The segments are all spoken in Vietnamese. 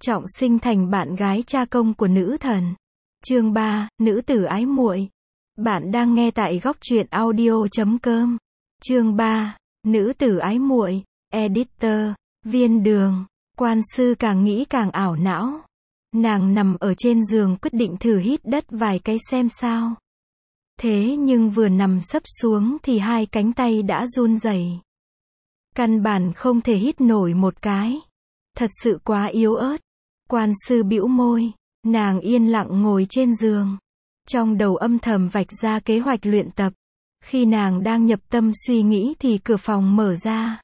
trọng sinh thành bạn gái cha công của nữ thần. Chương 3, nữ tử ái muội. Bạn đang nghe tại góc truyện audio.com. Chương 3, nữ tử ái muội. Editor, Viên Đường. Quan sư càng nghĩ càng ảo não. Nàng nằm ở trên giường quyết định thử hít đất vài cái xem sao. Thế nhưng vừa nằm sấp xuống thì hai cánh tay đã run rẩy. Căn bản không thể hít nổi một cái. Thật sự quá yếu ớt. Quan sư bĩu môi. Nàng yên lặng ngồi trên giường. Trong đầu âm thầm vạch ra kế hoạch luyện tập. Khi nàng đang nhập tâm suy nghĩ thì cửa phòng mở ra.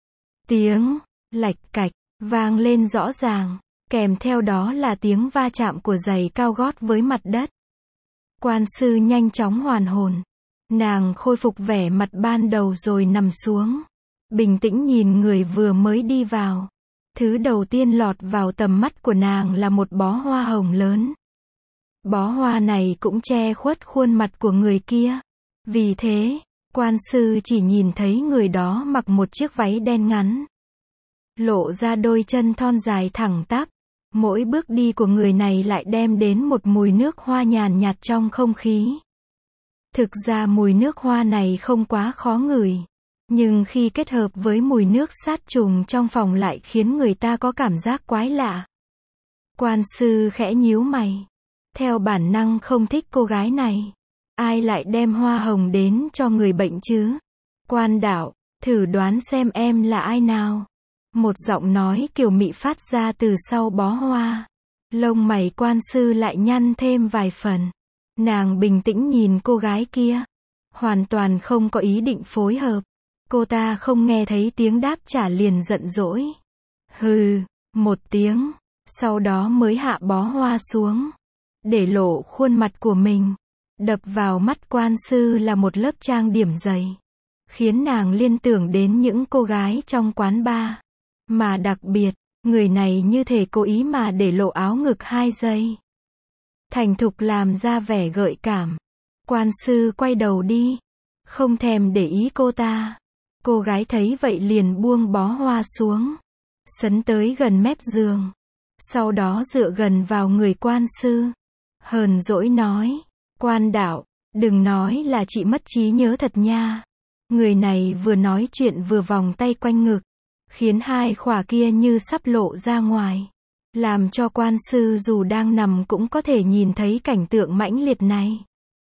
Tiếng lạch cạch vang lên rõ ràng. Kèm theo đó là tiếng va chạm của giày cao gót với mặt đất. Quan sư nhanh chóng hoàn hồn. Nàng khôi phục vẻ mặt ban đầu rồi nằm xuống. Bình tĩnh nhìn người vừa mới đi vào. Thứ đầu tiên lọt vào tầm mắt của nàng là một bó hoa hồng lớn. Bó hoa này cũng che khuất khuôn mặt của người kia. Vì thế, quan sư chỉ nhìn thấy người đó mặc một chiếc váy đen ngắn. Lộ ra đôi chân thon dài thẳng tắp. Mỗi bước đi của người này lại đem đến một mùi nước hoa nhàn nhạt trong không khí. Thực ra mùi nước hoa này không quá khó ngửi. Nhưng khi kết hợp với mùi nước sát trùng trong phòng lại khiến người ta có cảm giác quái lạ. Quan sư khẽ nhíu mày. Theo bản năng không thích cô gái này. Ai lại đem hoa hồng đến cho người bệnh chứ? Quan đạo, thử đoán xem em là ai nào? Một giọng nói kiều mị phát ra từ sau bó hoa. Lông mày quan sư lại nhăn thêm vài phần. Nàng bình tĩnh nhìn cô gái kia. Hoàn toàn không có ý định phối hợp. Cô ta không nghe thấy tiếng đáp trả liền giận dỗi. Hừ, một tiếng. Sau đó mới hạ bó hoa xuống. Để lộ khuôn mặt của mình. Đập vào mắt quan sư là một lớp trang điểm dày. Khiến nàng liên tưởng đến những cô gái trong quán bar. Mà đặc biệt, người này như thể cố ý mà để lộ áo ngực 2 giây. Thành thục làm ra vẻ gợi cảm. Quan sư quay đầu đi. Không thèm để ý cô ta. Cô gái thấy vậy liền buông bó hoa xuống. Sấn tới gần mép giường. Sau đó dựa gần vào người quan sư. Hờn dỗi nói. Quan đạo, đừng nói là chị mất trí nhớ thật nha. Người này vừa nói chuyện vừa vòng tay quanh ngực. Khiến hai khỏa kia như sắp lộ ra ngoài. Làm cho quan sư dù đang nằm cũng có thể nhìn thấy cảnh tượng mãnh liệt này.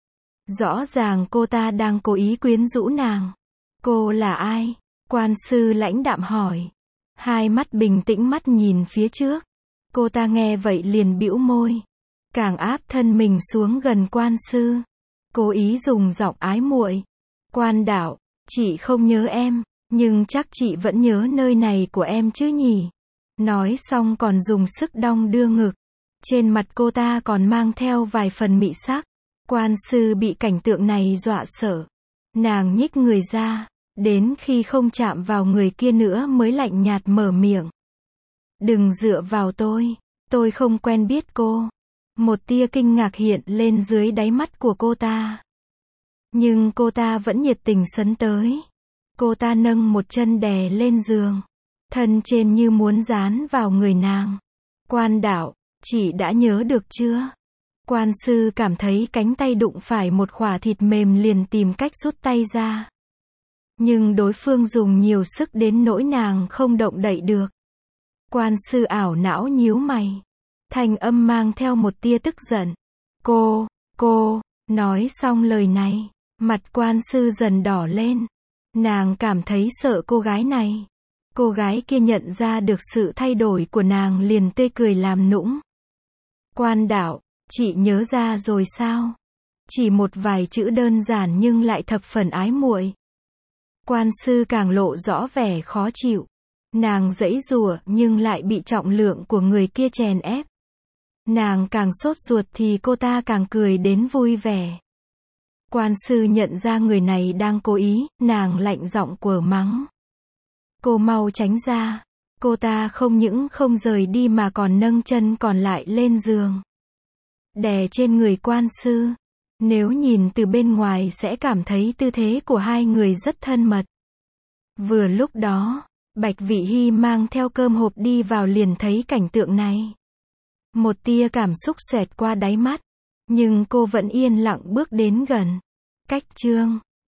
Rõ ràng cô ta đang cố ý quyến rũ nàng. Cô là ai? Quan sư lãnh đạm hỏi. Hai mắt bình tĩnh mắt nhìn phía trước. Cô ta nghe vậy liền bĩu môi. Càng áp thân mình xuống gần quan sư. Cố ý dùng giọng ái muội. Quan đạo, chị không nhớ em. Nhưng chắc chị vẫn nhớ nơi này của em chứ nhỉ? Nói xong còn dùng sức đong đưa ngực. Trên mặt cô ta còn mang theo vài phần mị sắc. Quan sư bị cảnh tượng này dọa sợ. Nàng nhích người ra. Đến khi không chạm vào người kia nữa mới lạnh nhạt mở miệng. Đừng dựa vào tôi không quen biết cô. Một tia kinh ngạc hiện lên dưới đáy mắt của cô ta. Nhưng cô ta vẫn nhiệt tình sấn tới. Cô ta nâng một chân đè lên giường. Thân trên như muốn dán vào người nàng. Quan đạo, chị đã nhớ được chưa? Quan sư cảm thấy cánh tay đụng phải một khỏa thịt mềm liền tìm cách rút tay ra. Nhưng đối phương dùng nhiều sức đến nỗi nàng không động đậy được. Quan sư ảo não nhíu mày. Thanh âm mang theo một tia tức giận. Cô, nói xong lời này. Mặt quan sư dần đỏ lên. Nàng cảm thấy sợ cô gái này. Cô gái kia nhận ra được sự thay đổi của nàng liền tươi cười làm nũng. Quan đạo, chị nhớ ra rồi sao? Chỉ một vài chữ đơn giản nhưng lại thập phần ái muội. Quan sư càng lộ rõ vẻ khó chịu. Nàng giãy giụa nhưng lại bị trọng lượng của người kia chèn ép. Nàng càng sốt ruột thì cô ta càng cười đến vui vẻ. Quan sư nhận ra người này đang cố ý, nàng lạnh giọng quở mắng. Cô mau tránh ra. Cô ta không những không rời đi mà còn nâng chân còn lại lên giường. Đè trên người quan sư. Nếu nhìn từ bên ngoài sẽ cảm thấy tư thế của hai người rất thân mật. Vừa lúc đó, Bạch Vị Hy mang theo cơm hộp đi vào liền thấy cảnh tượng này. Một tia cảm xúc xoẹt qua đáy mắt. Nhưng cô vẫn yên lặng bước đến gần. Cách Trương